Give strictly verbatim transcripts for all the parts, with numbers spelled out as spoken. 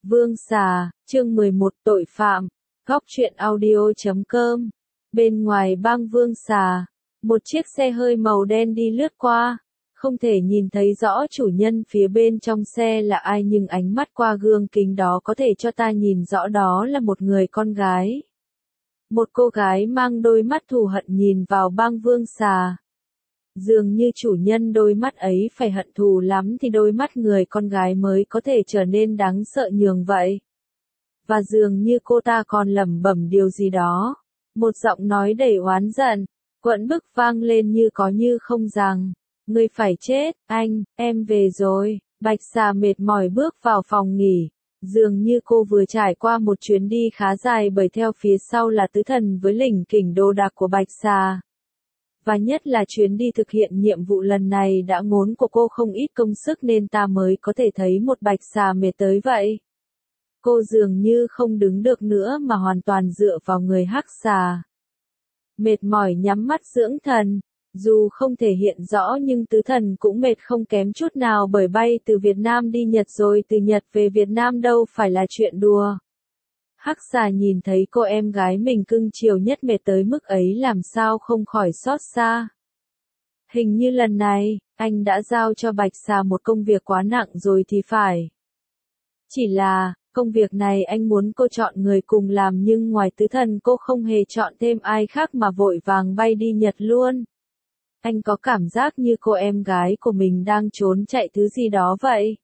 Vương xà, chương mười một tội phạm, góc truyện audio chấm com. Bên ngoài bang Vương xà, một chiếc xe hơi màu đen đi lướt qua, không thể nhìn thấy rõ chủ nhân phía bên trong xe là ai nhưng ánh mắt qua gương kính đó có thể cho ta nhìn rõ đó là một người con gái. Một cô gái mang đôi mắt thù hận nhìn vào bang Vương xà. Dường như chủ nhân đôi mắt ấy phải hận thù lắm thì đôi mắt người con gái mới có thể trở nên đáng sợ nhường vậy. Và dường như cô ta còn lẩm bẩm điều gì đó. Một giọng nói đầy oán giận, quẫn bức vang lên như có như không rằng, ngươi phải chết, anh, em về rồi. Bạch xà mệt mỏi bước vào phòng nghỉ. Dường như cô vừa trải qua một chuyến đi khá dài bởi theo phía sau là tứ thần với lỉnh kỉnh đồ đạc của Bạch xà. Và nhất là chuyến đi thực hiện nhiệm vụ lần này đã ngốn của cô không ít công sức nên ta mới có thể thấy một Bạch xà mệt tới vậy. Cô dường như không đứng được nữa mà hoàn toàn dựa vào người hắc xà. Mệt mỏi nhắm mắt dưỡng thần, dù không thể hiện rõ nhưng tứ thần cũng mệt không kém chút nào bởi bay từ Việt Nam đi Nhật rồi từ Nhật về Việt Nam đâu phải là chuyện đùa. Hắc xà nhìn thấy cô em gái mình cưng chiều nhất mệt tới mức ấy làm sao không khỏi xót xa. Hình như lần này, anh đã giao cho Bạch xà một công việc quá nặng rồi thì phải. Chỉ là, công việc này anh muốn cô chọn người cùng làm nhưng ngoài tứ thần cô không hề chọn thêm ai khác mà vội vàng bay đi Nhật luôn. Anh có cảm giác như cô em gái của mình đang trốn chạy thứ gì đó vậy.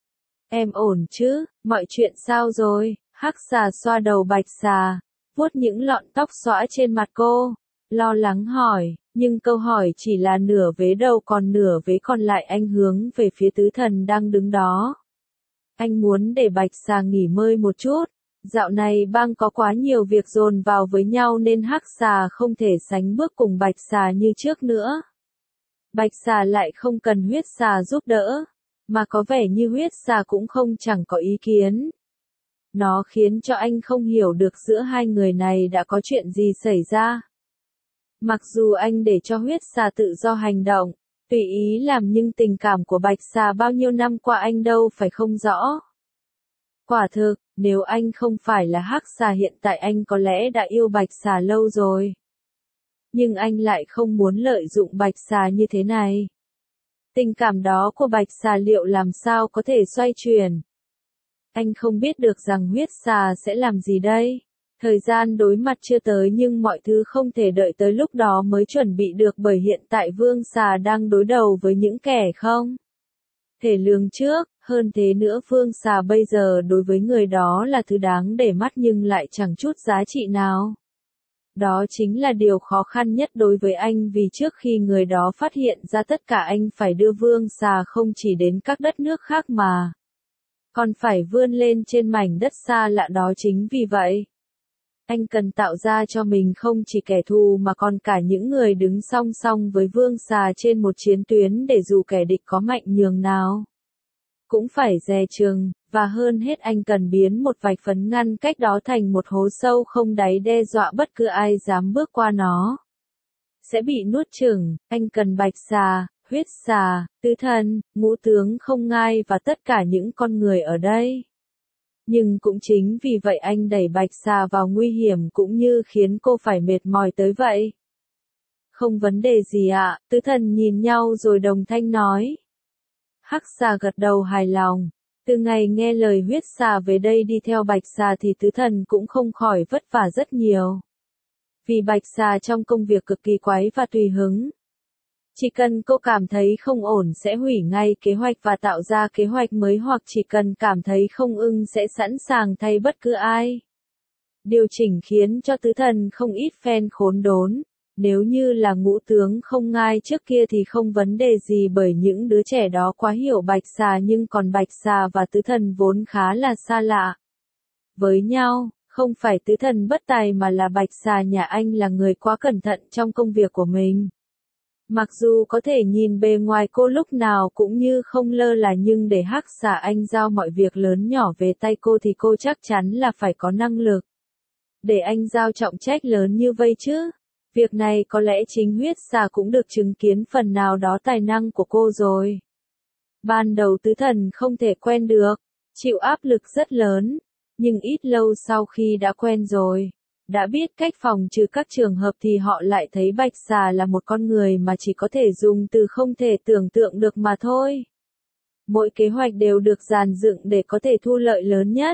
Em ổn chứ, mọi chuyện sao rồi? Hắc xà xoa đầu Bạch xà, vuốt những lọn tóc xõa trên mặt cô, lo lắng hỏi, nhưng câu hỏi chỉ là nửa vế đầu còn nửa vế còn lại anh hướng về phía tứ thần đang đứng đó. Anh muốn để Bạch xà nghỉ ngơi một chút, dạo này bang có quá nhiều việc dồn vào với nhau nên Hắc xà không thể sánh bước cùng Bạch xà như trước nữa. Bạch xà lại không cần huyết xà giúp đỡ, mà có vẻ như huyết xà cũng không chẳng có ý kiến. Nó khiến cho anh không hiểu được giữa hai người này đã có chuyện gì xảy ra. Mặc dù anh để cho huyết xà tự do hành động, tùy ý làm nhưng tình cảm của Bạch xà bao nhiêu năm qua anh đâu phải không rõ. Quả thực, nếu anh không phải là hắc xà hiện tại anh có lẽ đã yêu Bạch xà lâu rồi. Nhưng anh lại không muốn lợi dụng Bạch xà như thế này. Tình cảm đó của Bạch xà liệu làm sao có thể xoay chuyển? Anh không biết được rằng huyết xà sẽ làm gì đây. Thời gian đối mặt chưa tới nhưng mọi thứ không thể đợi tới lúc đó mới chuẩn bị được bởi hiện tại Vương xà đang đối đầu với những kẻ không thể lường trước. Hơn thế nữa Vương xà bây giờ đối với người đó là thứ đáng để mắt nhưng lại chẳng chút giá trị nào. Đó chính là điều khó khăn nhất đối với anh vì trước khi người đó phát hiện ra tất cả anh phải đưa Vương xà không chỉ đến các đất nước khác mà còn phải vươn lên trên mảnh đất xa lạ đó. Chính vì vậy, anh cần tạo ra cho mình không chỉ kẻ thù mà còn cả những người đứng song song với Vương xà trên một chiến tuyến để dù kẻ địch có mạnh nhường nào cũng phải dè chừng, và hơn hết anh cần biến một vạch phấn ngăn cách đó thành một hố sâu không đáy đe dọa bất cứ ai dám bước qua nó sẽ bị nuốt chửng. Anh cần Bạch xà, huyết xà, tứ thần, ngũ tướng không ngai và tất cả những con người ở đây. Nhưng cũng chính vì vậy anh đẩy Bạch xà vào nguy hiểm cũng như khiến cô phải mệt mỏi tới vậy. Không vấn đề gì ạ, tứ thần nhìn nhau rồi đồng thanh nói. Hắc xà gật đầu hài lòng. Từ ngày nghe lời huyết xà về đây đi theo Bạch xà thì tứ thần cũng không khỏi vất vả rất nhiều. Vì Bạch xà trong công việc cực kỳ quái và tùy hứng. Chỉ cần cô cảm thấy không ổn sẽ hủy ngay kế hoạch và tạo ra kế hoạch mới hoặc chỉ cần cảm thấy không ưng sẽ sẵn sàng thay bất cứ ai. Điều chỉnh khiến cho tứ thần không ít phen khốn đốn. Nếu như là ngũ tướng không ngai trước kia thì không vấn đề gì bởi những đứa trẻ đó quá hiểu Bạch xà nhưng còn Bạch xà và tứ thần vốn khá là xa lạ với nhau. Không phải tứ thần bất tài mà là Bạch xà nhà anh là người quá cẩn thận trong công việc của mình. Mặc dù có thể nhìn bề ngoài cô lúc nào cũng như không lơ là nhưng để hắc xà anh giao mọi việc lớn nhỏ về tay cô thì cô chắc chắn là phải có năng lực để anh giao trọng trách lớn như vậy chứ. Việc này có lẽ chính huyết xà cũng được chứng kiến phần nào đó tài năng của cô rồi. Ban đầu tứ thần không thể quen được, chịu áp lực rất lớn, nhưng ít lâu sau khi đã quen rồi, đã biết cách phòng trừ các trường hợp thì họ lại thấy Bạch Xà là một con người mà chỉ có thể dùng từ không thể tưởng tượng được mà thôi. Mỗi kế hoạch đều được dàn dựng để có thể thu lợi lớn nhất.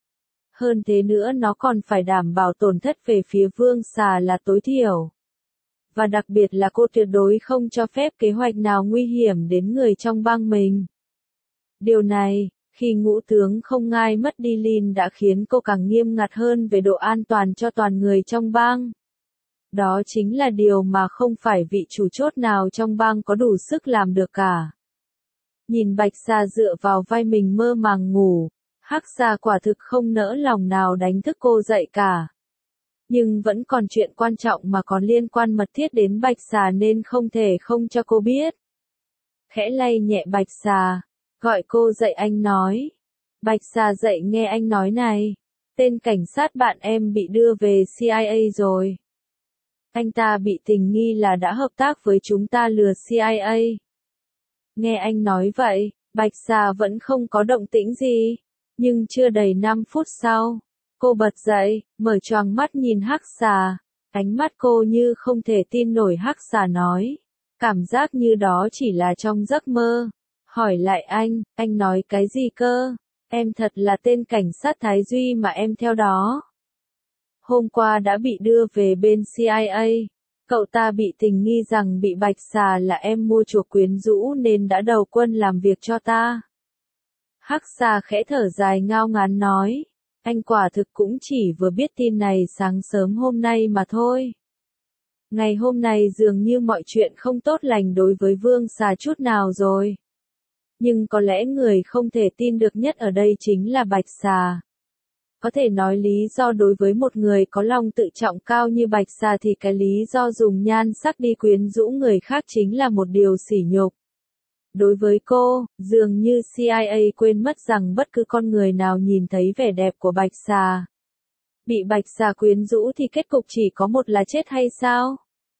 Hơn thế nữa nó còn phải đảm bảo tổn thất về phía Vương Xà là tối thiểu. Và đặc biệt là cô tuyệt đối không cho phép kế hoạch nào nguy hiểm đến người trong bang mình. Điều này, khi ngũ tướng không ngai mất đi Lin đã khiến cô càng nghiêm ngặt hơn về độ an toàn cho toàn người trong bang. Đó chính là điều mà không phải vị chủ chốt nào trong bang có đủ sức làm được cả. Nhìn Bạch Xà dựa vào vai mình mơ màng ngủ, Hắc Xà quả thực không nỡ lòng nào đánh thức cô dậy cả. Nhưng vẫn còn chuyện quan trọng mà còn liên quan mật thiết đến Bạch Xà nên không thể không cho cô biết. Khẽ lay nhẹ Bạch Xà, gọi cô dậy anh nói. Bạch Xà dậy nghe anh nói này, tên cảnh sát bạn em bị đưa về C I A rồi. Anh ta bị tình nghi là đã hợp tác với chúng ta lừa C I A. Nghe anh nói vậy, Bạch Xà vẫn không có động tĩnh gì, nhưng chưa đầy năm phút sau, cô bật dậy, mở choàng mắt nhìn Hắc Xà, ánh mắt cô như không thể tin nổi. Hắc Xà nói, cảm giác như đó chỉ là trong giấc mơ. Hỏi lại anh, anh nói cái gì cơ? Em thật là tên cảnh sát Thái Duy mà em theo đó. Hôm qua đã bị đưa về bên C I A. Cậu ta bị tình nghi rằng bị Bạch Xà là em mua chuộc quyến rũ nên đã đầu quân làm việc cho ta. Hắc Xà khẽ thở dài ngao ngán nói, anh quả thực cũng chỉ vừa biết tin này sáng sớm hôm nay mà thôi. Ngày hôm nay dường như mọi chuyện không tốt lành đối với Vương Xà chút nào rồi. Nhưng có lẽ người không thể tin được nhất ở đây chính là Bạch Xà. Có thể nói lý do đối với một người có lòng tự trọng cao như Bạch Xà thì cái lý do dùng nhan sắc đi quyến rũ người khác chính là một điều sỉ nhục. Đối với cô, dường như C I A quên mất rằng bất cứ con người nào nhìn thấy vẻ đẹp của Bạch Xà, bị Bạch Xà quyến rũ thì kết cục chỉ có một là chết hay sao?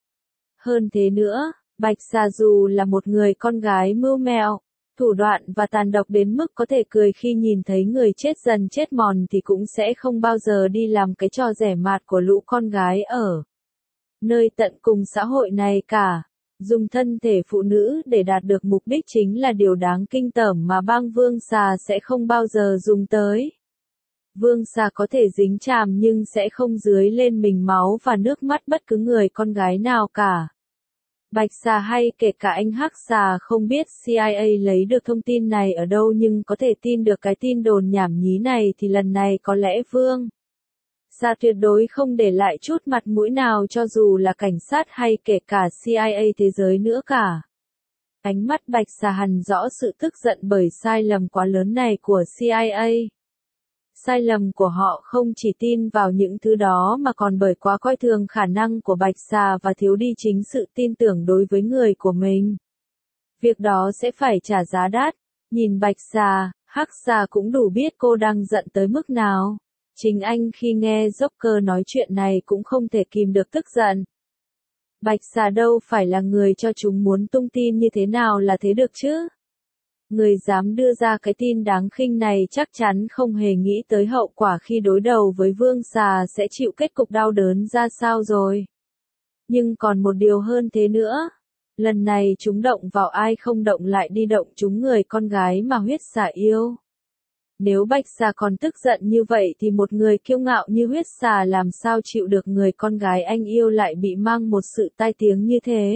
Hơn thế nữa, Bạch Xà dù là một người con gái mưu mẹo, thủ đoạn và tàn độc đến mức có thể cười khi nhìn thấy người chết dần chết mòn thì cũng sẽ không bao giờ đi làm cái trò rẻ mạt của lũ con gái ở nơi tận cùng xã hội này cả. Dùng thân thể phụ nữ để đạt được mục đích chính là điều đáng kinh tởm mà bang Vương Xà sẽ không bao giờ dùng tới. Vương Xà có thể dính chàm nhưng sẽ không dưới lên mình máu và nước mắt bất cứ người con gái nào cả. Bạch Xà hay kể cả anh Hắc Xà không biết C I A lấy được thông tin này ở đâu nhưng có thể tin được cái tin đồn nhảm nhí này thì lần này có lẽ Vương Xà tuyệt đối không để lại chút mặt mũi nào cho dù là cảnh sát hay kể cả C I A thế giới nữa cả. Ánh mắt Bạch Xà hằn rõ sự tức giận bởi sai lầm quá lớn này của C I A. Sai lầm của họ không chỉ tin vào những thứ đó mà còn bởi quá coi thường khả năng của Bạch Xà và thiếu đi chính sự tin tưởng đối với người của mình. Việc đó sẽ phải trả giá đắt. Nhìn Bạch Xà, Hắc Xà cũng đủ biết cô đang giận tới mức nào. Chính anh khi nghe Joker nói chuyện này cũng không thể kìm được tức giận. Bạch Xà đâu phải là người cho chúng muốn tung tin như thế nào là thế được chứ. Người dám đưa ra cái tin đáng khinh này chắc chắn không hề nghĩ tới hậu quả khi đối đầu với Vương Xà sẽ chịu kết cục đau đớn ra sao rồi. Nhưng còn một điều hơn thế nữa. Lần này chúng động vào ai không động lại đi động chúng người con gái mà Huyết Xà yêu. Nếu Bạch Xà còn tức giận như vậy thì một người kiêu ngạo như Huyết Xà làm sao chịu được người con gái anh yêu lại bị mang một sự tai tiếng như thế.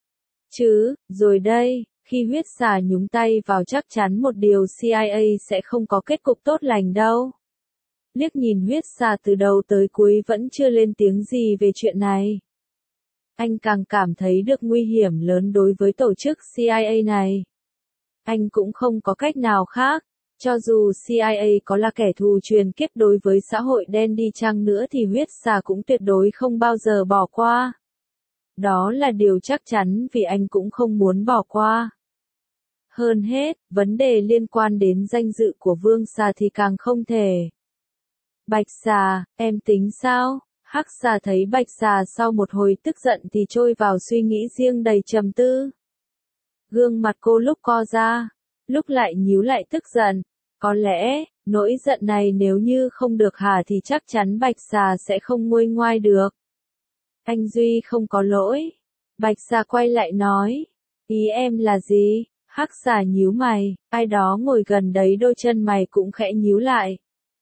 Chứ, rồi đây, khi Huyết Xà nhúng tay vào chắc chắn một điều C I A sẽ không có kết cục tốt lành đâu. Liếc nhìn Huyết Xà từ đầu tới cuối vẫn chưa lên tiếng gì về chuyện này. Anh càng cảm thấy được nguy hiểm lớn đối với tổ chức C I A này. Anh cũng không có cách nào khác. Cho dù C I A có là kẻ thù truyền kiếp đối với xã hội đen đi chăng nữa thì Huyết Xà cũng tuyệt đối không bao giờ bỏ qua. Đó là điều chắc chắn vì anh cũng không muốn bỏ qua. Hơn hết, vấn đề liên quan đến danh dự của Vương Xà thì càng không thể. Bạch Xà, em tính sao? Hắc Xà thấy Bạch Xà sau một hồi tức giận thì trôi vào suy nghĩ riêng đầy trầm tư. Gương mặt cô lúc co ra, lúc lại nhíu lại tức giận. Có lẽ, nỗi giận này nếu như không được hả thì chắc chắn Bạch Xà sẽ không nguôi ngoai được. Anh Duy không có lỗi. Bạch Xà quay lại nói. Ý em là gì? Hắc Xà nhíu mày, ai đó ngồi gần đấy đôi chân mày cũng khẽ nhíu lại.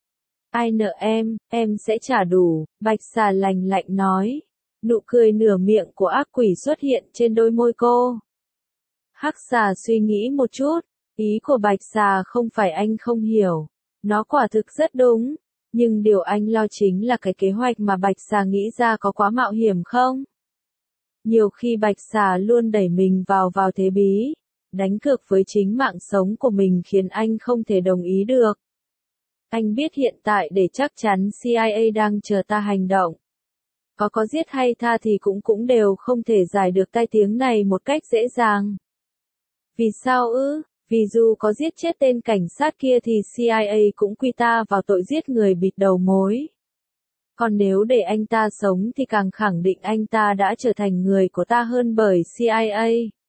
Ai nợ em, em sẽ trả đủ, Bạch Xà lành lạnh nói. Nụ cười nửa miệng của ác quỷ xuất hiện trên đôi môi cô. Hắc Xà suy nghĩ một chút, ý của Bạch Xà không phải anh không hiểu. Nó quả thực rất đúng, nhưng điều anh lo chính là cái kế hoạch mà Bạch Xà nghĩ ra có quá mạo hiểm không? Nhiều khi Bạch Xà luôn đẩy mình vào vào thế bí, đánh cược với chính mạng sống của mình khiến anh không thể đồng ý được. Anh biết hiện tại để chắc chắn C I A đang chờ ta hành động. Có có giết hay tha thì cũng cũng đều không thể giải được tai tiếng này một cách dễ dàng. Vì sao ư? Vì dù có giết chết tên cảnh sát kia thì C I A cũng quy ta vào tội giết người bịt đầu mối. Còn nếu để anh ta sống thì càng khẳng định anh ta đã trở thành người của ta hơn bởi C I A.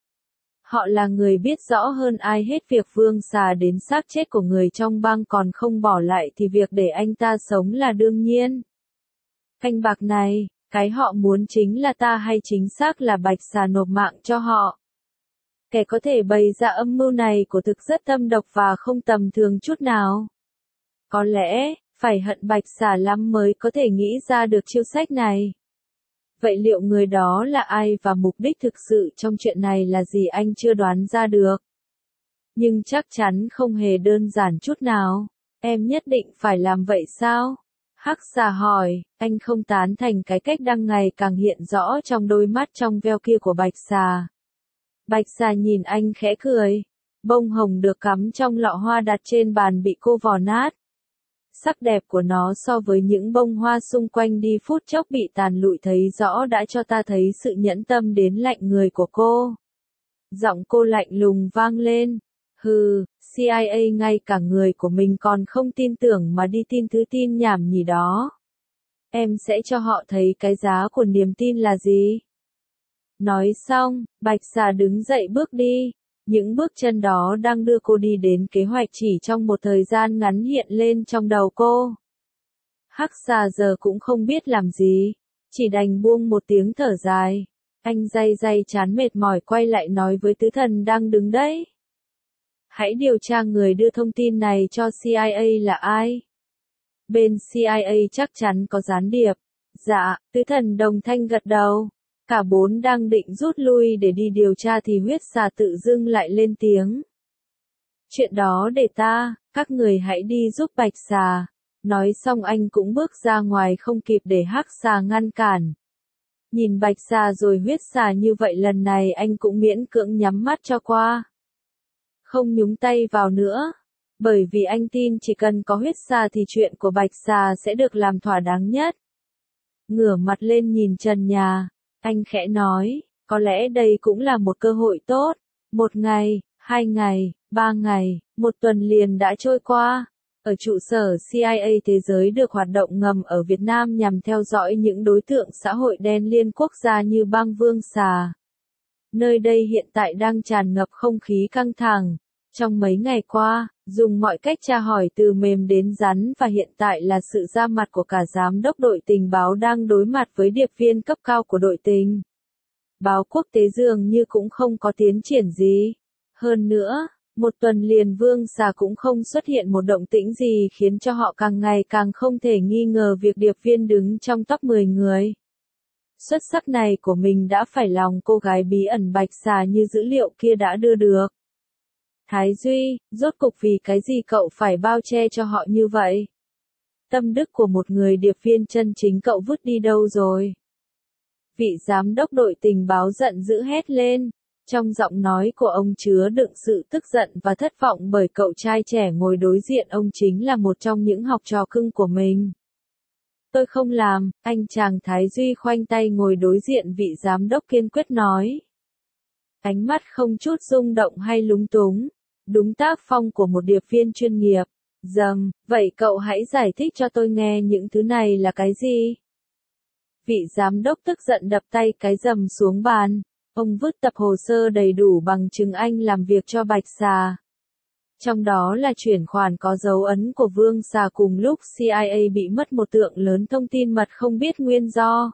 Họ là người biết rõ hơn ai hết việc Vương Xà đến xác chết của người trong bang còn không bỏ lại thì việc để anh ta sống là đương nhiên. Canh bạc này, cái họ muốn chính là ta hay chính xác là Bạch Xà nộp mạng cho họ. Kẻ có thể bày ra âm mưu này của thực rất thâm độc và không tầm thường chút nào. Có lẽ, phải hận Bạch Xà lắm mới có thể nghĩ ra được chiêu sách này. Vậy liệu người đó là ai và mục đích thực sự trong chuyện này là gì anh chưa đoán ra được. Nhưng chắc chắn không hề đơn giản chút nào. Em nhất định phải làm vậy sao? Hắc Xà hỏi, anh không tán thành cái cách đang ngày càng hiện rõ trong đôi mắt trong veo kia của Bạch Xà. Bạch Xà nhìn anh khẽ cười. Bông hồng được cắm trong lọ hoa đặt trên bàn bị cô vò nát. Sắc đẹp của nó so với những bông hoa xung quanh đi phút chốc bị tàn lụi thấy rõ đã cho ta thấy sự nhẫn tâm đến lạnh người của cô. Giọng cô lạnh lùng vang lên. Hừ, C I A ngay cả người của mình còn không tin tưởng mà đi tin thứ tin nhảm nhí đó. Em sẽ cho họ thấy cái giá của niềm tin là gì. Nói xong, Bạch Xà đứng dậy bước đi. Những bước chân đó đang đưa cô đi đến kế hoạch chỉ trong một thời gian ngắn hiện lên trong đầu cô. Hắc Xà giờ cũng không biết làm gì, chỉ đành buông một tiếng thở dài. Anh day day chán mệt mỏi quay lại nói với tứ thần đang đứng đấy. Hãy điều tra người đưa thông tin này cho C I A là ai. Bên C I A chắc chắn có gián điệp. Dạ, tứ thần đồng thanh gật đầu. Cả bốn đang định rút lui để đi điều tra thì huyết xà tự dưng lại lên tiếng. Chuyện đó để ta, các người hãy đi giúp Bạch Xà. Nói xong anh cũng bước ra ngoài không kịp để Hắc Xà ngăn cản. Nhìn Bạch Xà rồi huyết xà như vậy lần này anh cũng miễn cưỡng nhắm mắt cho qua. Không nhúng tay vào nữa. Bởi vì anh tin chỉ cần có huyết xà thì chuyện của Bạch Xà sẽ được làm thỏa đáng nhất. Ngửa mặt lên nhìn trần nhà. Anh khẽ nói, có lẽ đây cũng là một cơ hội tốt. Một ngày, hai ngày, ba ngày, một tuần liền đã trôi qua. Ở trụ sở C I A thế giới được hoạt động ngầm ở Việt Nam nhằm theo dõi những đối tượng xã hội đen liên quốc gia như bang Vương Xà. Nơi đây hiện tại đang tràn ngập không khí căng thẳng. Trong mấy ngày qua, dùng mọi cách tra hỏi từ mềm đến rắn và hiện tại là sự ra mặt của cả giám đốc đội tình báo đang đối mặt với điệp viên cấp cao của đội tình báo quốc tế dường như cũng không có tiến triển gì. Hơn nữa, một tuần liền Vương Xà cũng không xuất hiện một động tĩnh gì khiến cho họ càng ngày càng không thể nghi ngờ việc điệp viên đứng trong top mười người xuất sắc này của mình đã phải lòng cô gái bí ẩn Bạch Xà như dữ liệu kia đã đưa được. Thái Duy, rốt cục vì cái gì cậu phải bao che cho họ như vậy? Tâm đức của một người điệp viên chân chính cậu vứt đi đâu rồi? Vị giám đốc đội tình báo giận dữ hét lên. Trong giọng nói của ông chứa đựng sự tức giận và thất vọng bởi cậu trai trẻ ngồi đối diện ông chính là một trong những học trò cưng của mình. Tôi không làm, anh chàng Thái Duy khoanh tay ngồi đối diện vị giám đốc kiên quyết nói. Ánh mắt không chút rung động hay lúng túng. Đúng tác phong của một điệp viên chuyên nghiệp. Dầm, vậy cậu hãy giải thích cho tôi nghe những thứ này là cái gì? Vị giám đốc tức giận đập tay cái dầm xuống bàn. Ông vứt tập hồ sơ đầy đủ bằng chứng anh làm việc cho Bạch Xà. Trong đó là chuyển khoản có dấu ấn của Vương Xà cùng lúc xê i a bị mất một lượng lớn thông tin mật không biết nguyên do.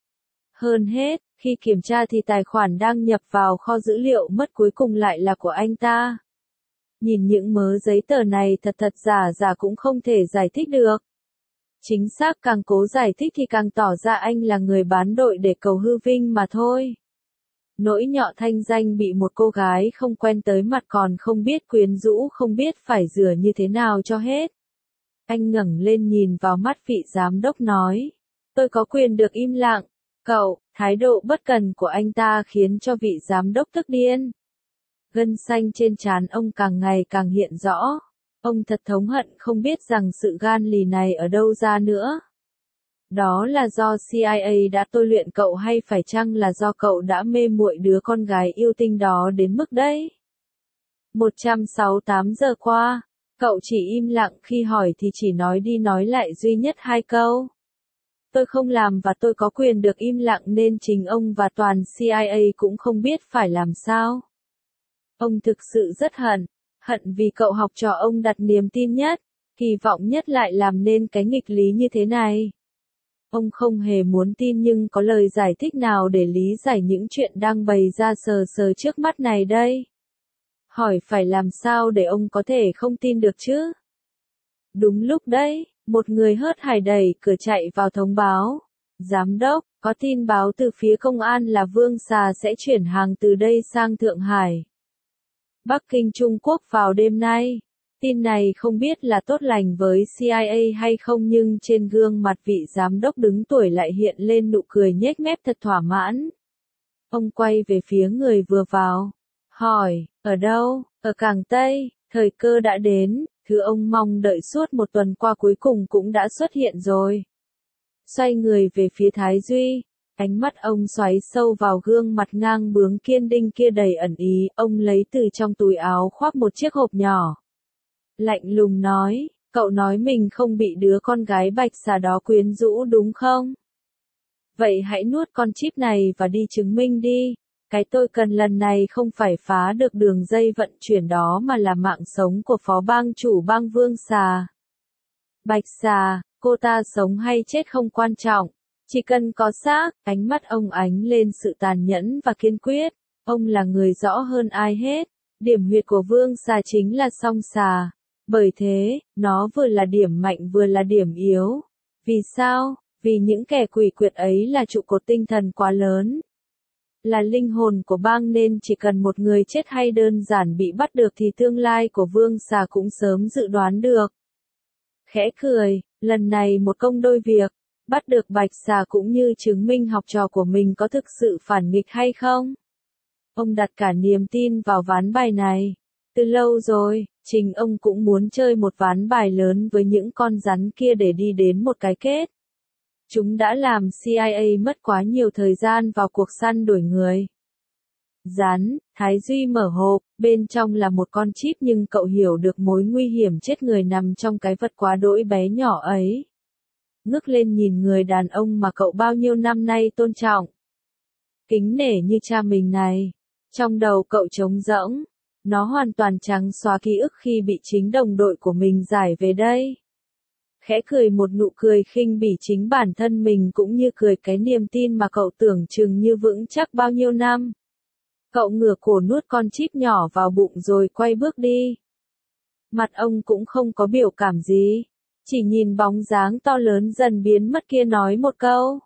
Hơn hết, khi kiểm tra thì tài khoản đăng nhập vào kho dữ liệu mất cuối cùng lại là của anh ta. Nhìn những mớ giấy tờ này thật thật giả giả cũng không thể giải thích được. Chính xác càng cố giải thích thì càng tỏ ra anh là người bán đội để cầu hư vinh mà thôi. Nỗi nhọ thanh danh bị một cô gái không quen tới mặt còn không biết quyến rũ không biết phải rửa như thế nào cho hết. Anh ngẩng lên nhìn vào mắt vị giám đốc nói. Tôi có quyền được im lặng. Cậu, thái độ bất cần của anh ta khiến cho vị giám đốc tức điên. Gân xanh trên trán ông càng ngày càng hiện rõ. Ông thật thống hận không biết rằng sự gan lì này ở đâu ra nữa. Đó là do xê i a đã tôi luyện cậu hay phải chăng là do cậu đã mê muội đứa con gái yêu tinh đó đến mức đấy? một trăm sáu mươi tám giờ qua, cậu chỉ im lặng khi hỏi thì chỉ nói đi nói lại duy nhất hai câu. Tôi không làm và tôi có quyền được im lặng nên chính ông và toàn xê i a cũng không biết phải làm sao. Ông thực sự rất hận, hận vì cậu học trò ông đặt niềm tin nhất, kỳ vọng nhất lại làm nên cái nghịch lý như thế này. Ông không hề muốn tin nhưng có lời giải thích nào để lý giải những chuyện đang bày ra sờ sờ trước mắt này đây? Hỏi phải làm sao để ông có thể không tin được chứ? Đúng lúc đấy, một người hớt hải đẩy cửa chạy vào thông báo. Giám đốc, có tin báo từ phía công an là Vương Xà sẽ chuyển hàng từ đây sang Thượng Hải, Bắc Kinh Trung Quốc vào đêm nay. Tin này không biết là tốt lành với xê i a hay không nhưng trên gương mặt vị giám đốc đứng tuổi lại hiện lên nụ cười nhếch mép thật thỏa mãn. Ông quay về phía người vừa vào. Hỏi, ở đâu? Ở Cảng Tây, thời cơ đã đến, thứ ông mong đợi suốt một tuần qua cuối cùng cũng đã xuất hiện rồi. Xoay người về phía Thái Duy, ánh mắt ông xoáy sâu vào gương mặt ngang bướng kiên định kia đầy ẩn ý, ông lấy từ trong túi áo khoác một chiếc hộp nhỏ. Lạnh lùng nói, cậu nói mình không bị đứa con gái Bạch Xà đó quyến rũ đúng không? Vậy hãy nuốt con chip này và đi chứng minh đi. Cái tôi cần lần này không phải phá được đường dây vận chuyển đó mà là mạng sống của phó bang chủ bang Vương Xà. Bạch Xà, cô ta sống hay chết không quan trọng. Chỉ cần có xác, ánh mắt ông ánh lên sự tàn nhẫn và kiên quyết. Ông là người rõ hơn ai hết. Điểm huyệt của Vương Xà chính là song xà. Bởi thế, nó vừa là điểm mạnh vừa là điểm yếu. Vì sao? Vì những kẻ quỷ quyệt ấy là trụ cột tinh thần quá lớn. Là linh hồn của bang nên chỉ cần một người chết hay đơn giản bị bắt được thì tương lai của Vương Xà cũng sớm dự đoán được. Khẽ cười, lần này một công đôi việc, bắt được Bạch Xà cũng như chứng minh học trò của mình có thực sự phản nghịch hay không. Ông đặt cả niềm tin vào ván bài này. Từ lâu rồi, chính ông cũng muốn chơi một ván bài lớn với những con rắn kia để đi đến một cái kết. Chúng đã làm xê i a mất quá nhiều thời gian vào cuộc săn đuổi người. Rắn, Thái Duy mở hộp, bên trong là một con chip nhưng cậu hiểu được mối nguy hiểm chết người nằm trong cái vật quá đỗi bé nhỏ ấy. Ngước lên nhìn người đàn ông mà cậu bao nhiêu năm nay tôn trọng, kính nể như cha mình này. Trong đầu cậu trống rỗng, nó hoàn toàn trắng xóa ký ức khi bị chính đồng đội của mình giải về đây. Khẽ cười một nụ cười khinh bỉ chính bản thân mình cũng như cười cái niềm tin mà cậu tưởng chừng như vững chắc bao nhiêu năm. Cậu ngửa cổ nuốt con chip nhỏ vào bụng rồi quay bước đi. Mặt ông cũng không có biểu cảm gì, chỉ nhìn bóng dáng to lớn dần biến mất kia nói một câu.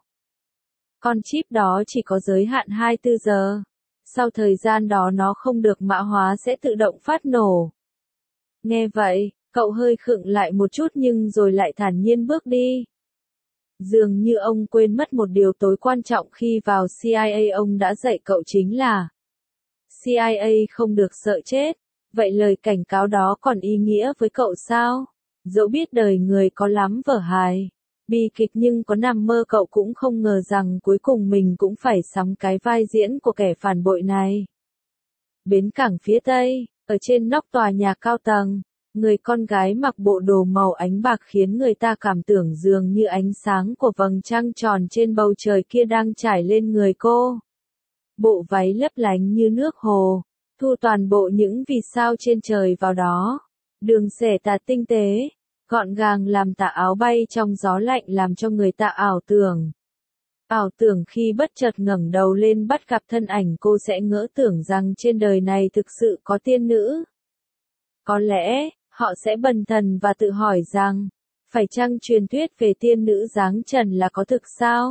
Con chip đó chỉ có giới hạn hai mươi tư giờ. Sau thời gian đó nó không được mã hóa sẽ tự động phát nổ. Nghe vậy, cậu hơi khựng lại một chút nhưng rồi lại thản nhiên bước đi. Dường như ông quên mất một điều tối quan trọng khi vào xê i a ông đã dạy cậu chính là xê i a không được sợ chết. Vậy lời cảnh cáo đó còn ý nghĩa với cậu sao? Dẫu biết đời người có lắm vở hài, bi kịch nhưng có nằm mơ cậu cũng không ngờ rằng cuối cùng mình cũng phải sắm cái vai diễn của kẻ phản bội này. Bến cảng phía Tây, ở trên nóc tòa nhà cao tầng, người con gái mặc bộ đồ màu ánh bạc khiến người ta cảm tưởng dường như ánh sáng của vầng trăng tròn trên bầu trời kia đang trải lên người cô. Bộ váy lấp lánh như nước hồ, thu toàn bộ những vì sao trên trời vào đó. Đường xẻ tà tinh tế, gọn gàng làm tà áo bay trong gió lạnh làm cho người ta ảo tưởng. Ảo tưởng khi bất chợt ngẩng đầu lên bắt gặp thân ảnh cô sẽ ngỡ tưởng rằng trên đời này thực sự có tiên nữ. Có lẽ, họ sẽ bần thần và tự hỏi rằng, phải chăng truyền thuyết về tiên nữ dáng trần là có thực sao?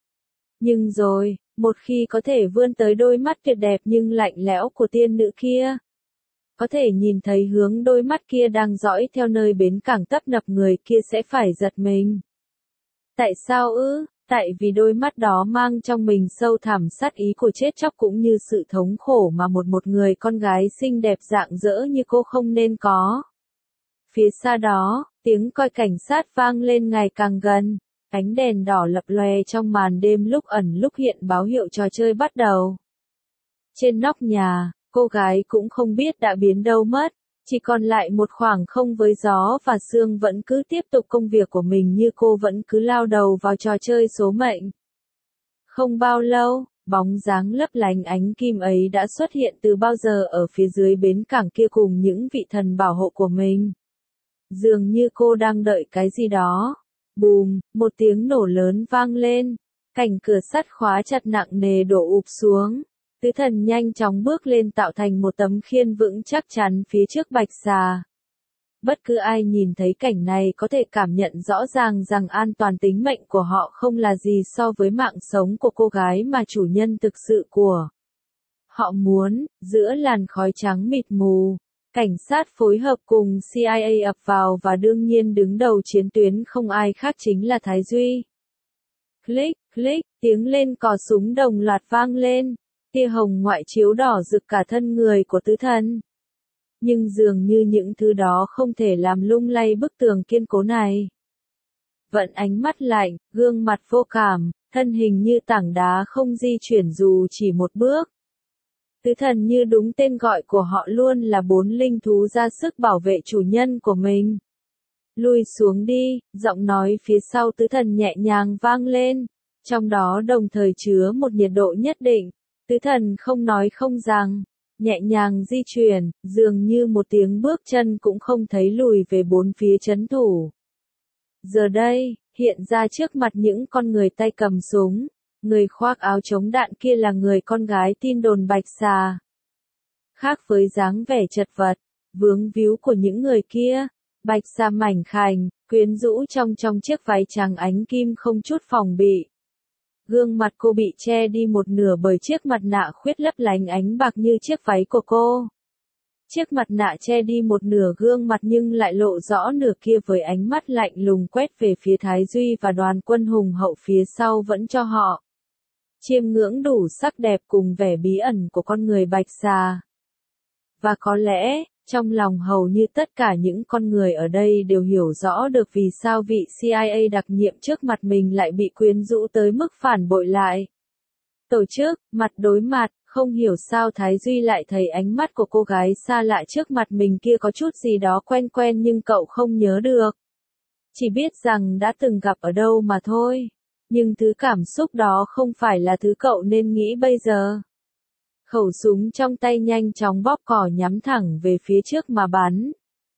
Nhưng rồi, một khi có thể vươn tới đôi mắt tuyệt đẹp nhưng lạnh lẽo của tiên nữ kia, có thể nhìn thấy hướng đôi mắt kia đang dõi theo nơi bến cảng tấp nập người kia sẽ phải giật mình. Tại sao ư? Tại vì đôi mắt đó mang trong mình sâu thẳm sát ý của chết chóc cũng như sự thống khổ mà một một người con gái xinh đẹp rạng rỡ như cô không nên có. Phía xa đó, tiếng còi cảnh sát vang lên ngày càng gần, ánh đèn đỏ lập lòe trong màn đêm lúc ẩn lúc hiện báo hiệu trò chơi bắt đầu. Trên nóc nhà, cô gái cũng không biết đã biến đâu mất, chỉ còn lại một khoảng không với gió và sương vẫn cứ tiếp tục công việc của mình như cô vẫn cứ lao đầu vào trò chơi số mệnh. Không bao lâu, bóng dáng lấp lánh ánh kim ấy đã xuất hiện từ bao giờ ở phía dưới bến cảng kia cùng những vị thần bảo hộ của mình. Dường như cô đang đợi cái gì đó. Bùm, một tiếng nổ lớn vang lên, cành cửa sắt khóa chặt nặng nề đổ ụp xuống. Tứ thần nhanh chóng bước lên tạo thành một tấm khiên vững chắc chắn phía trước bạch xà. Bất cứ ai nhìn thấy cảnh này có thể cảm nhận rõ ràng rằng an toàn tính mệnh của họ không là gì so với mạng sống của cô gái mà chủ nhân thực sự của họ muốn. Giữa làn khói trắng mịt mù, cảnh sát phối hợp cùng C I A ập vào và đương nhiên đứng đầu chiến tuyến không ai khác chính là Thái Duy. Click, click, tiếng lên cò súng đồng loạt vang lên. Tia hồng ngoại chiếu đỏ rực cả thân người của tứ thần. Nhưng dường như những thứ đó không thể làm lung lay bức tường kiên cố này. Vận ánh mắt lạnh, gương mặt vô cảm, thân hình như tảng đá không di chuyển dù chỉ một bước. Tứ thần như đúng tên gọi của họ luôn là bốn linh thú ra sức bảo vệ chủ nhân của mình. Lùi xuống đi, giọng nói phía sau tứ thần nhẹ nhàng vang lên, trong đó đồng thời chứa một nhiệt độ nhất định. Tứ thần không nói không rằng, nhẹ nhàng di chuyển, dường như một tiếng bước chân cũng không thấy lùi về bốn phía trấn thủ. Giờ đây, hiện ra trước mặt những con người tay cầm súng, người khoác áo chống đạn kia là người con gái tin đồn Bạch Xà. Khác với dáng vẻ chật vật, vướng víu của những người kia, Bạch Xà mảnh khảnh, quyến rũ trong trong chiếc váy trắng ánh kim không chút phòng bị. Gương mặt cô bị che đi một nửa bởi chiếc mặt nạ khuyết lấp lánh ánh bạc như chiếc váy của cô. Chiếc mặt nạ che đi một nửa gương mặt nhưng lại lộ rõ nửa kia với ánh mắt lạnh lùng quét về phía Thái Duy và đoàn quân hùng hậu phía sau vẫn cho họ chiêm ngưỡng đủ sắc đẹp cùng vẻ bí ẩn của con người Bạch Xà. Và có lẽ, trong lòng hầu như tất cả những con người ở đây đều hiểu rõ được vì sao vị C I A đặc nhiệm trước mặt mình lại bị quyến rũ tới mức phản bội lại. Tổ chức, mặt đối mặt, không hiểu sao Thái Duy lại thấy ánh mắt của cô gái xa lạ trước mặt mình kia có chút gì đó quen quen nhưng cậu không nhớ được. Chỉ biết rằng đã từng gặp ở đâu mà thôi. Nhưng thứ cảm xúc đó không phải là thứ cậu nên nghĩ bây giờ. Khẩu súng trong tay nhanh chóng bóp cò nhắm thẳng về phía trước mà bắn.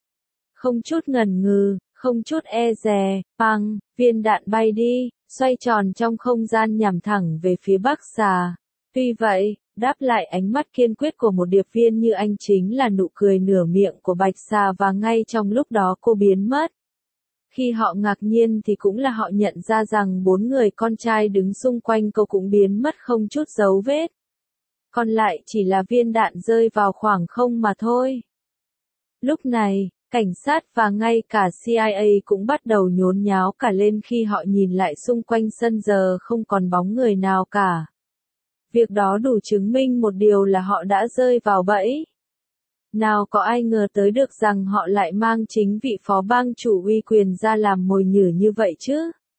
Không chút ngần ngừ, không chút e dè, băng, viên đạn bay đi, xoay tròn trong không gian nhằm thẳng về phía Bắc Xà. Tuy vậy, đáp lại ánh mắt kiên quyết của một điệp viên như anh chính là nụ cười nửa miệng của Bạch Xà và ngay trong lúc đó cô biến mất. Khi họ ngạc nhiên thì cũng là họ nhận ra rằng bốn người con trai đứng xung quanh cô cũng biến mất không chút dấu vết. Còn lại chỉ là viên đạn rơi vào khoảng không mà thôi. Lúc này, cảnh sát và ngay cả C I A cũng bắt đầu nhốn nháo cả lên khi họ nhìn lại xung quanh sân giờ không còn bóng người nào cả. Việc đó đủ chứng minh một điều là họ đã rơi vào bẫy. Nào có ai ngờ tới được rằng họ lại mang chính vị phó bang chủ uy quyền ra làm mồi nhử như vậy chứ.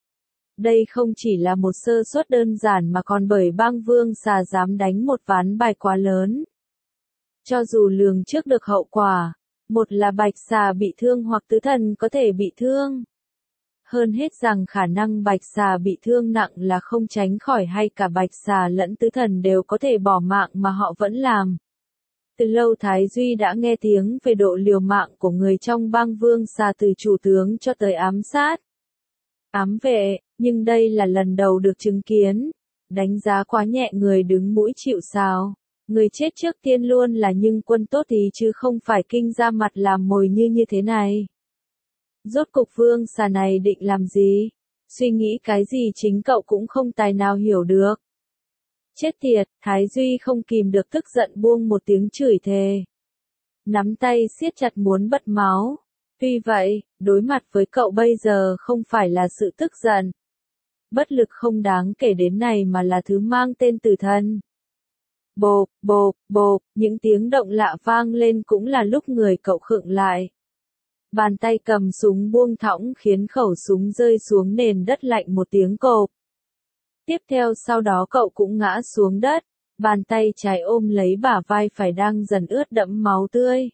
Đây không chỉ là một sơ suất đơn giản mà còn bởi bang Vương Xà dám đánh một ván bài quá lớn. Cho dù lường trước được hậu quả, một là Bạch Xà bị thương hoặc tứ thần có thể bị thương. Hơn hết rằng khả năng Bạch Xà bị thương nặng là không tránh khỏi hay cả Bạch Xà lẫn tứ thần đều có thể bỏ mạng mà họ vẫn làm. Từ lâu Thái Duy đã nghe tiếng về độ liều mạng của người trong bang Vương Xà từ chủ tướng cho tới ám sát. Ám vệ, nhưng đây là lần đầu được chứng kiến. Đánh giá quá nhẹ người đứng mũi chịu sào. Người chết trước tiên luôn là những quân tốt thì chứ không phải kinh ra mặt làm mồi như như thế này. Rốt cục Vương Xà này định làm gì? Suy nghĩ cái gì chính cậu cũng không tài nào hiểu được. Chết tiệt, Thái Duy không kìm được tức giận buông một tiếng chửi thề. Nắm tay siết chặt muốn bật máu. Tuy vậy, đối mặt với cậu bây giờ không phải là sự tức giận. Bất lực không đáng kể đến này mà là thứ mang tên tử thần. Bộp, bộp, bộp, những tiếng động lạ vang lên cũng là lúc người cậu khựng lại. Bàn tay cầm súng buông thõng khiến khẩu súng rơi xuống nền đất lạnh một tiếng cộp. Tiếp theo sau đó cậu cũng ngã xuống đất, bàn tay trái ôm lấy bả vai phải đang dần ướt đẫm máu tươi.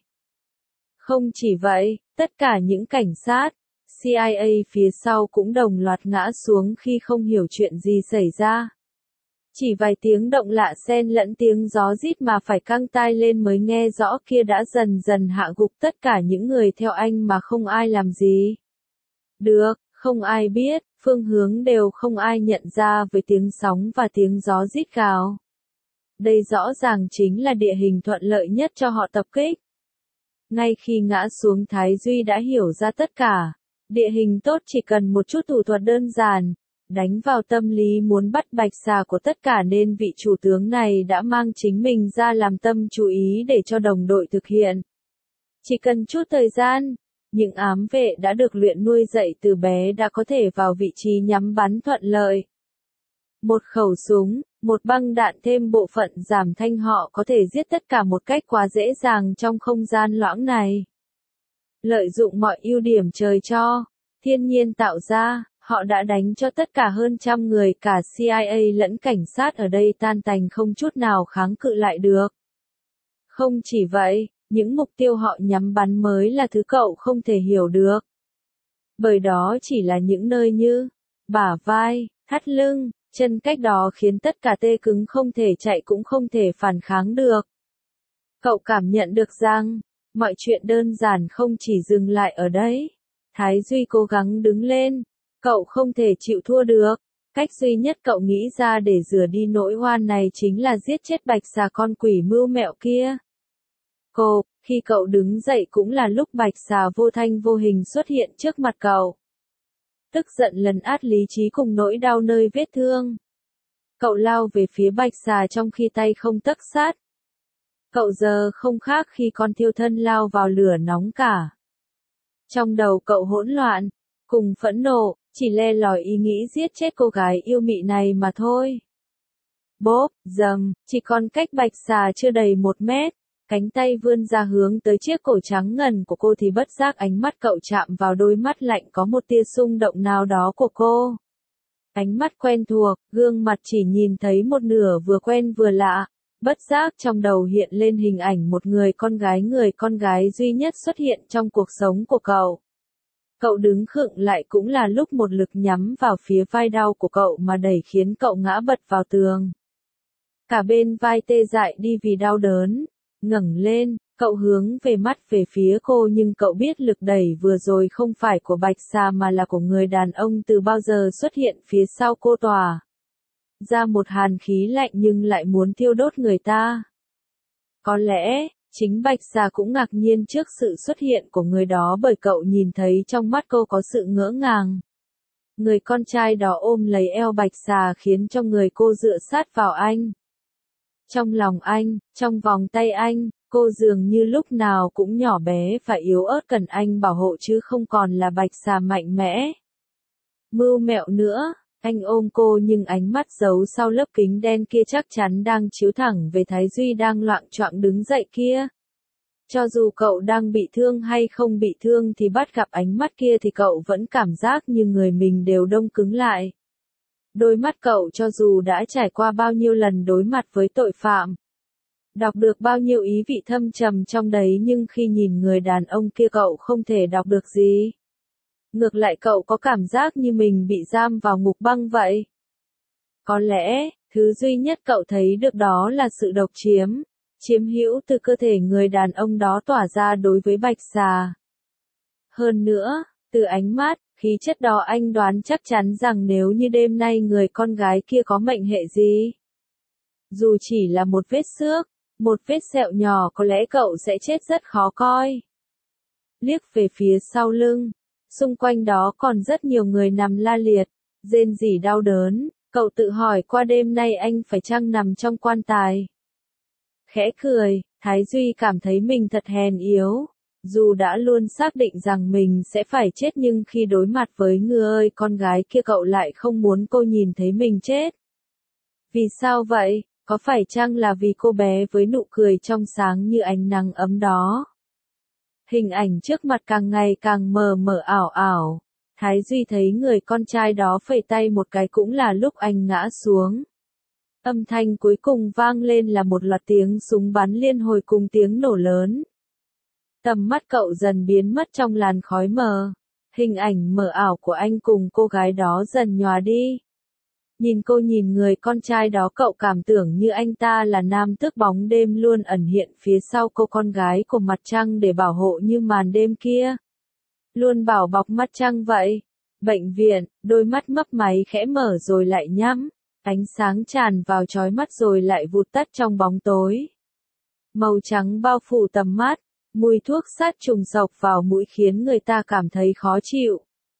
Không chỉ vậy, tất cả những cảnh sát, C I A phía sau cũng đồng loạt ngã xuống khi không hiểu chuyện gì xảy ra. Chỉ vài tiếng động lạ xen lẫn tiếng gió rít mà phải căng tai lên mới nghe rõ kia đã dần dần hạ gục tất cả những người theo anh mà không ai làm gì. Được, không ai biết, phương hướng đều không ai nhận ra với tiếng sóng và tiếng gió rít gào. Đây rõ ràng chính là địa hình thuận lợi nhất cho họ tập kích. Ngay khi ngã xuống Thái Duy đã hiểu ra tất cả. Địa hình tốt chỉ cần một chút thủ thuật đơn giản, đánh vào tâm lý muốn bắt Bạch Xà của tất cả nên vị chủ tướng này đã mang chính mình ra làm tâm chú ý để cho đồng đội thực hiện. Chỉ cần chút thời gian, những ám vệ đã được luyện nuôi dạy từ bé đã có thể vào vị trí nhắm bắn thuận lợi. Một khẩu súng, một băng đạn thêm bộ phận giảm thanh họ có thể giết tất cả một cách quá dễ dàng trong không gian loãng này. Lợi dụng mọi ưu điểm trời cho, thiên nhiên tạo ra, họ đã đánh cho tất cả hơn trăm người cả C I A lẫn cảnh sát ở đây tan tành không chút nào kháng cự lại được. Không chỉ vậy, những mục tiêu họ nhắm bắn mới là thứ cậu không thể hiểu được. Bởi đó chỉ là những nơi như bả vai, thắt lưng, chân cách đó khiến tất cả tê cứng không thể chạy cũng không thể phản kháng được. Cậu cảm nhận được rằng, mọi chuyện đơn giản không chỉ dừng lại ở đấy. Thái Duy cố gắng đứng lên, cậu không thể chịu thua được. Cách duy nhất cậu nghĩ ra để rửa đi nỗi oan này chính là giết chết Bạch Xà con quỷ mưu mẹo kia. Cô, khi cậu đứng dậy cũng là lúc Bạch Xà vô thanh vô hình xuất hiện trước mặt cậu. Tức giận lấn át lý trí cùng nỗi đau nơi vết thương. Cậu lao về phía Bạch Xà trong khi tay không tấc sát. Cậu giờ không khác khi con thiêu thân lao vào lửa nóng cả. Trong đầu cậu hỗn loạn, cùng phẫn nộ, chỉ le lỏi ý nghĩ giết chết cô gái yêu mị này mà thôi. Bốp, dầm, chỉ còn cách Bạch Xà chưa đầy một mét, cánh tay vươn ra hướng tới chiếc cổ trắng ngần của cô thì bất giác ánh mắt cậu chạm vào đôi mắt lạnh có một tia xung động nào đó của cô. Ánh mắt quen thuộc, gương mặt chỉ nhìn thấy một nửa vừa quen vừa lạ. Bất giác trong đầu hiện lên hình ảnh một người con gái người con gái duy nhất xuất hiện trong cuộc sống của cậu. Cậu đứng khựng lại cũng là lúc một lực nhắm vào phía vai đau của cậu mà đẩy khiến cậu ngã bật vào tường. Cả bên vai tê dại đi vì đau đớn. Ngẩng lên, cậu hướng về mắt về phía cô nhưng cậu biết lực đẩy vừa rồi không phải của Bạch Xà mà là của người đàn ông từ bao giờ xuất hiện phía sau cô tòa. Ra một hàn khí lạnh nhưng lại muốn thiêu đốt người ta. Có lẽ, chính Bạch Xà cũng ngạc nhiên trước sự xuất hiện của người đó bởi cậu nhìn thấy trong mắt cô có sự ngỡ ngàng. Người con trai đó ôm lấy eo Bạch Xà khiến cho người cô dựa sát vào anh. Trong lòng anh, trong vòng tay anh, cô dường như lúc nào cũng nhỏ bé và yếu ớt cần anh bảo hộ chứ không còn là Bạch Xà mạnh mẽ. Mưu mẹo nữa. Anh ôm cô nhưng ánh mắt giấu sau lớp kính đen kia chắc chắn đang chiếu thẳng về Thái Duy đang loạng choạng đứng dậy kia. Cho dù cậu đang bị thương hay không bị thương thì bắt gặp ánh mắt kia thì cậu vẫn cảm giác như người mình đều đông cứng lại. Đôi mắt cậu cho dù đã trải qua bao nhiêu lần đối mặt với tội phạm, đọc được bao nhiêu ý vị thâm trầm trong đấy nhưng khi nhìn người đàn ông kia cậu không thể đọc được gì. Ngược lại cậu có cảm giác như mình bị giam vào ngục băng vậy. Có lẽ, thứ duy nhất cậu thấy được đó là sự độc chiếm. chiếm hữu từ cơ thể người đàn ông đó tỏa ra đối với Bạch Xà. Hơn nữa, từ ánh mắt, khí chất đó anh đoán chắc chắn rằng nếu như đêm nay người con gái kia có mệnh hệ gì, dù chỉ là một vết xước, một vết sẹo nhỏ có lẽ cậu sẽ chết rất khó coi. Liếc về phía sau lưng, xung quanh đó còn rất nhiều người nằm la liệt, rên rỉ đau đớn, cậu tự hỏi qua đêm nay anh phải chăng nằm trong quan tài. Khẽ cười, Thái Duy cảm thấy mình thật hèn yếu. Dù đã luôn xác định rằng mình sẽ phải chết nhưng khi đối mặt với người ơi con gái kia cậu lại không muốn cô nhìn thấy mình chết. Vì sao vậy? Có phải chăng là vì cô bé với nụ cười trong sáng như ánh nắng ấm đó? Hình ảnh trước mặt càng ngày càng mờ mờ ảo ảo. Thái Duy thấy người con trai đó phẩy tay một cái cũng là lúc anh ngã xuống. Âm thanh cuối cùng vang lên là một loạt tiếng súng bắn liên hồi cùng tiếng nổ lớn. Tầm mắt cậu dần biến mất trong làn khói mờ. Hình ảnh mờ ảo của anh cùng cô gái đó dần nhòa đi. Nhìn cô nhìn người con trai đó cậu cảm tưởng như anh ta là nam tước bóng đêm luôn ẩn hiện phía sau cô con gái của mặt trăng để bảo hộ như màn đêm kia. Luôn bảo bọc mắt trăng vậy. Bệnh viện, đôi mắt mấp máy khẽ mở rồi lại nhắm. Ánh sáng tràn vào chói mắt rồi lại vụt tắt trong bóng tối. Màu trắng bao phủ tầm mắt. Mùi thuốc sát trùng sộc vào mũi khiến người ta cảm thấy khó chịu.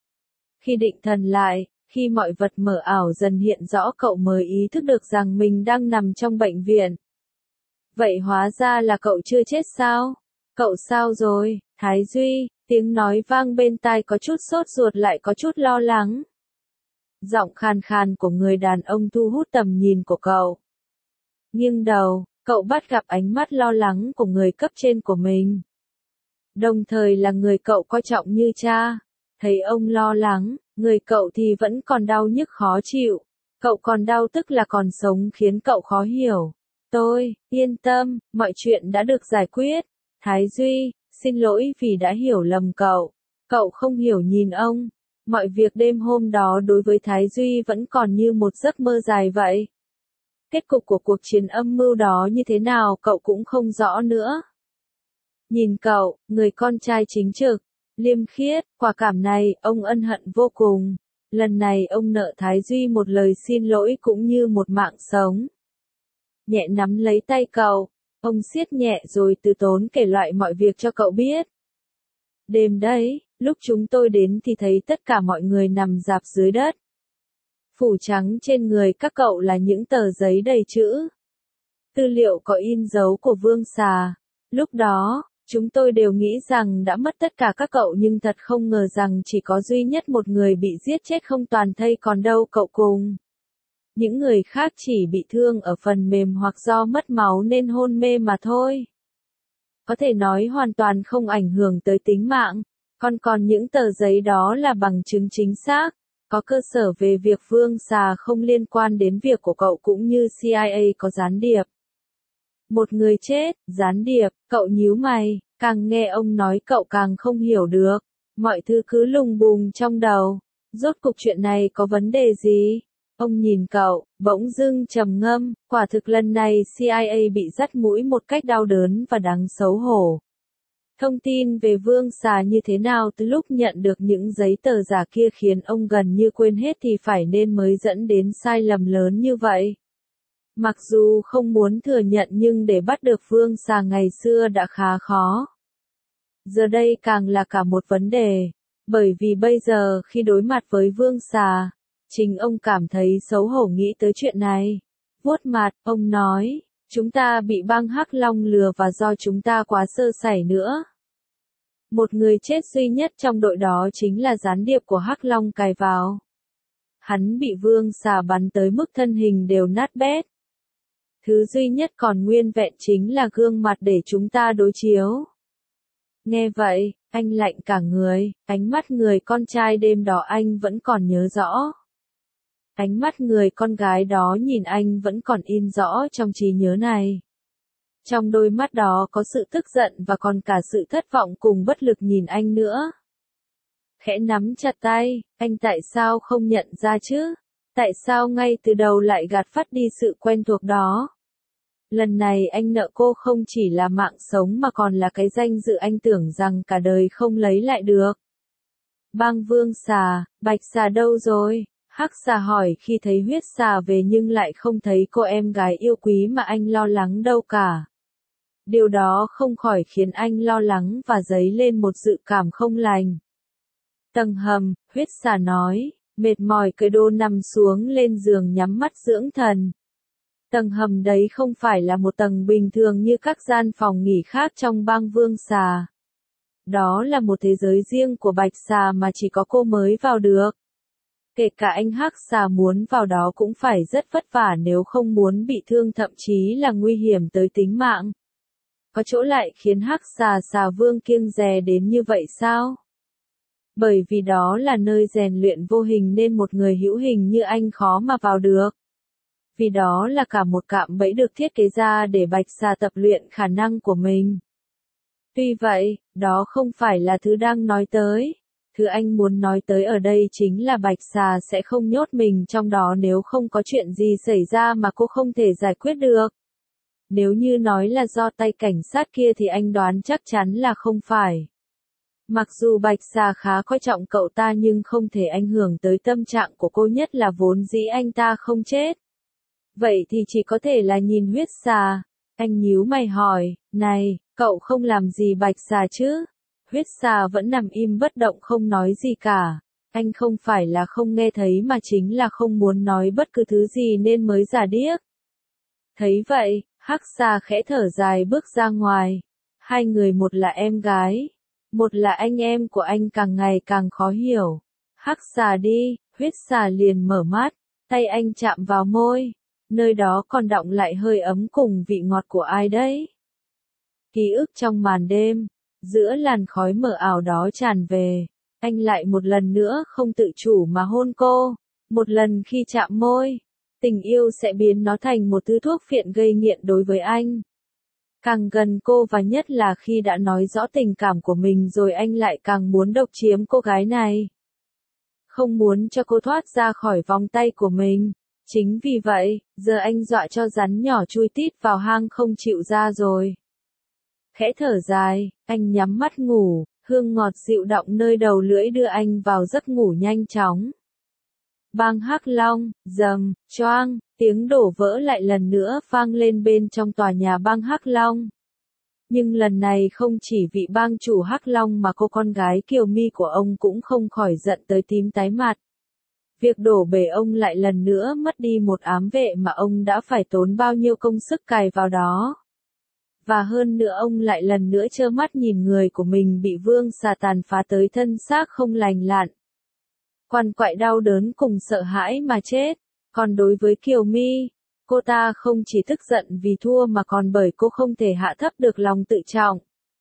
Khi định thần lại, khi mọi vật mờ ảo dần hiện rõ cậu mới ý thức được rằng mình đang nằm trong bệnh viện. Vậy hóa ra là cậu chưa chết sao? Cậu sao rồi, Thái Duy? Tiếng nói vang bên tai có chút sốt ruột lại có chút lo lắng. Giọng khàn khàn của người đàn ông thu hút tầm nhìn của cậu. Nghiêng đầu, cậu bắt gặp ánh mắt lo lắng của người cấp trên của mình. Đồng thời là người cậu coi trọng như cha. Thấy ông lo lắng, người cậu thì vẫn còn đau nhức khó chịu. Cậu còn đau tức là còn sống khiến cậu khó hiểu. Tôi, yên tâm, mọi chuyện đã được giải quyết. Thái Duy, xin lỗi vì đã hiểu lầm cậu. Cậu không hiểu nhìn ông. Mọi việc đêm hôm đó đối với Thái Duy vẫn còn như một giấc mơ dài vậy. Kết cục của cuộc chiến âm mưu đó như thế nào cậu cũng không rõ nữa. Nhìn cậu, người con trai chính trực, liêm khiết, quả cảm này, ông ân hận vô cùng. Lần này ông nợ Thái Duy một lời xin lỗi cũng như một mạng sống. Nhẹ nắm lấy tay cậu, ông siết nhẹ rồi từ tốn kể lại mọi việc cho cậu biết. Đêm đấy, lúc chúng tôi đến thì thấy tất cả mọi người nằm rạp dưới đất. Phủ trắng trên người các cậu là những tờ giấy đầy chữ. Tư liệu có in dấu của Vương Xà. Lúc đó, chúng tôi đều nghĩ rằng đã mất tất cả các cậu nhưng thật không ngờ rằng chỉ có duy nhất một người bị giết chết không toàn thây còn đâu cậu cùng. Những người khác chỉ bị thương ở phần mềm hoặc do mất máu nên hôn mê mà thôi. Có thể nói hoàn toàn không ảnh hưởng tới tính mạng. Còn còn những tờ giấy đó là bằng chứng chính xác. Có cơ sở về việc Vương Xà không liên quan đến việc của cậu cũng như C I A có gián điệp. Một người chết, gián điệp, cậu nhíu mày, càng nghe ông nói cậu càng không hiểu được. Mọi thứ cứ lùng bùng trong đầu. Rốt cuộc chuyện này có vấn đề gì? Ông nhìn cậu, bỗng dưng trầm ngâm, quả thực lần này C I A bị dắt mũi một cách đau đớn và đáng xấu hổ. Thông tin về Vương Xà như thế nào từ lúc nhận được những giấy tờ giả kia khiến ông gần như quên hết thì phải nên mới dẫn đến sai lầm lớn như vậy. Mặc dù không muốn thừa nhận nhưng để bắt được Vương Xà ngày xưa đã khá khó. Giờ đây càng là cả một vấn đề, bởi vì bây giờ khi đối mặt với Vương Xà, chính ông cảm thấy xấu hổ nghĩ tới chuyện này. Vuốt mặt, ông nói, chúng ta bị băng Hắc Long lừa và do chúng ta quá sơ sẩy nữa. Một người chết duy nhất trong đội đó chính là gián điệp của Hắc Long cài vào. Hắn bị Vương Xà bắn tới mức thân hình đều nát bét. Thứ duy nhất còn nguyên vẹn chính là gương mặt để chúng ta đối chiếu. Nghe vậy, anh lạnh cả người, ánh mắt người con trai đêm đó anh vẫn còn nhớ rõ. Ánh mắt người con gái đó nhìn anh vẫn còn in rõ trong trí nhớ này. Trong đôi mắt đó có sự tức giận và còn cả sự thất vọng cùng bất lực nhìn anh nữa. Khẽ nắm chặt tay, anh tại sao không nhận ra chứ? Tại sao ngay từ đầu lại gạt phắt đi sự quen thuộc đó? Lần này anh nợ cô không chỉ là mạng sống mà còn là cái danh dự anh tưởng rằng cả đời không lấy lại được. Bang Vương Xà, Bạch Xà đâu rồi? Hắc Xà hỏi khi thấy Huyết Xà về nhưng lại không thấy cô em gái yêu quý mà anh lo lắng đâu cả. Điều đó không khỏi khiến anh lo lắng và dấy lên một dự cảm không lành. Tầng hầm, Huyết Xà nói, mệt mỏi cởi đồ nằm xuống lên giường nhắm mắt dưỡng thần. Tầng hầm đấy không phải là một tầng bình thường như các gian phòng nghỉ khác trong bang Vương Xà. Đó là một thế giới riêng của Bạch Xà mà chỉ có cô mới vào được. Kể cả anh Hắc Xà muốn vào đó cũng phải rất vất vả nếu không muốn bị thương, thậm chí là nguy hiểm tới tính mạng. Có chỗ lại khiến Hắc Xà Xà Vương kiêng dè đến như vậy sao? Bởi vì đó là nơi rèn luyện vô hình nên một người hữu hình như anh khó mà vào được. Vì đó là cả một cạm bẫy được thiết kế ra để Bạch Xà tập luyện khả năng của mình. Tuy vậy, đó không phải là thứ đang nói tới. Thứ anh muốn nói tới ở đây chính là Bạch Xà sẽ không nhốt mình trong đó nếu không có chuyện gì xảy ra mà cô không thể giải quyết được. Nếu như nói là do tay cảnh sát kia thì anh đoán chắc chắn là không phải. Mặc dù Bạch Xà khá coi trọng cậu ta nhưng không thể ảnh hưởng tới tâm trạng của cô, nhất là vốn dĩ anh ta không chết. Vậy thì chỉ có thể là nhìn Huyết Xà. Anh nhíu mày hỏi, này, cậu không làm gì Bạch Xà chứ? Huyết Xà vẫn nằm im bất động không nói gì cả. Anh không phải là không nghe thấy mà chính là không muốn nói bất cứ thứ gì nên mới giả điếc. Thấy vậy, Hắc Xà khẽ thở dài bước ra ngoài. Hai người, một là em gái, một là anh em của anh, càng ngày càng khó hiểu. Hắc Xà đi, Huyết Xà liền mở mắt, tay anh chạm vào môi. Nơi đó còn đọng lại hơi ấm cùng vị ngọt của ai đấy. Ký ức trong màn đêm, giữa làn khói mờ ảo đó tràn về, anh lại một lần nữa không tự chủ mà hôn cô. Một lần khi chạm môi, tình yêu sẽ biến nó thành một thứ thuốc phiện gây nghiện đối với anh. Càng gần cô và nhất là khi đã nói rõ tình cảm của mình rồi anh lại càng muốn độc chiếm cô gái này. Không muốn cho cô thoát ra khỏi vòng tay của mình. Chính vì vậy, giờ anh dọa cho rắn nhỏ chui tít vào hang không chịu ra rồi. Khẽ thở dài, anh nhắm mắt ngủ, hương ngọt dịu đọng nơi đầu lưỡi đưa anh vào giấc ngủ nhanh chóng. Bang Hắc Long, rầm, choang, tiếng đổ vỡ lại lần nữa vang lên bên trong tòa nhà bang Hắc Long. Nhưng lần này không chỉ vị bang chủ Hắc Long mà cô con gái Kiều Mi của ông cũng không khỏi giận tới tím tái mặt. Việc đổ bể ông lại lần nữa mất đi một ám vệ mà ông đã phải tốn bao nhiêu công sức cài vào đó. Và hơn nữa ông lại lần nữa trơ mắt nhìn người của mình bị Vương Xà tàn phá tới thân xác không lành lặn. Quằn quại đau đớn cùng sợ hãi mà chết. Còn đối với Kiều Mi, cô ta không chỉ tức giận vì thua mà còn bởi cô không thể hạ thấp được lòng tự trọng.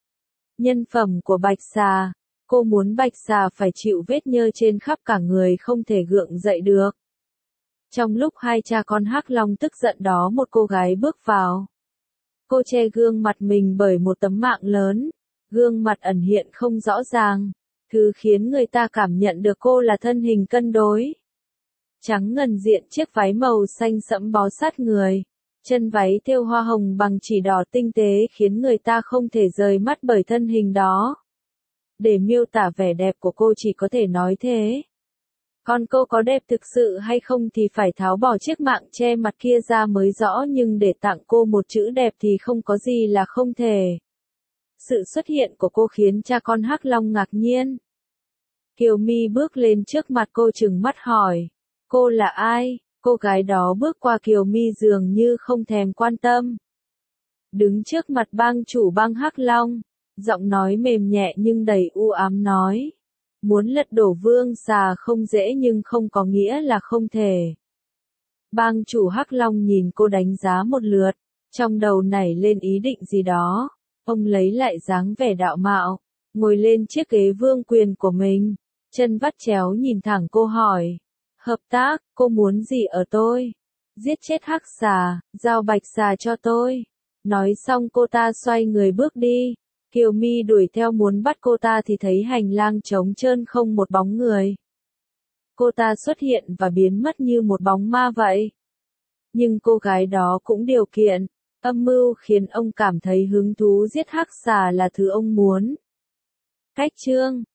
Nhân phẩm của Bạch Xà. Cô muốn Bạch Xà phải chịu vết nhơ trên khắp cả người không thể gượng dậy được. Trong lúc hai cha con Hắc Long tức giận đó, một cô gái bước vào. Cô che gương mặt mình bởi một tấm mạng lớn. Gương mặt ẩn hiện không rõ ràng. Thứ khiến người ta cảm nhận được cô là thân hình cân đối. Trắng ngần diện chiếc váy màu xanh sẫm bó sát người. Chân váy thêu hoa hồng bằng chỉ đỏ tinh tế khiến người ta không thể rời mắt bởi thân hình đó. Để miêu tả vẻ đẹp của cô chỉ có thể nói thế. Còn cô có đẹp thực sự hay không thì phải tháo bỏ chiếc mạng che mặt kia ra mới rõ, nhưng để tặng cô một chữ đẹp thì không có gì là không thể. Sự xuất hiện của cô khiến cha con Hắc Long ngạc nhiên. Kiều Mi bước lên trước mặt cô trừng mắt hỏi. Cô là ai? Cô gái đó bước qua Kiều Mi dường như không thèm quan tâm. Đứng trước mặt bang chủ bang Hắc Long. Giọng nói mềm nhẹ nhưng đầy u ám nói. Muốn lật đổ Vương Xà không dễ nhưng không có nghĩa là không thể. Bang chủ Hắc Long nhìn cô đánh giá một lượt. Trong đầu nảy lên ý định gì đó. Ông lấy lại dáng vẻ đạo mạo. Ngồi lên chiếc ghế vương quyền của mình. Chân vắt chéo nhìn thẳng cô hỏi. Hợp tác, cô muốn gì ở tôi? Giết chết Hắc Xà, giao Bạch Xà cho tôi. Nói xong cô ta xoay người bước đi. Kiều Mi đuổi theo muốn bắt cô ta thì thấy hành lang trống trơn không một bóng người. Cô ta xuất hiện và biến mất như một bóng ma vậy. Nhưng cô gái đó cũng điều kiện. Âm mưu khiến ông cảm thấy hứng thú giết hắc xà là thứ ông muốn. Cách chương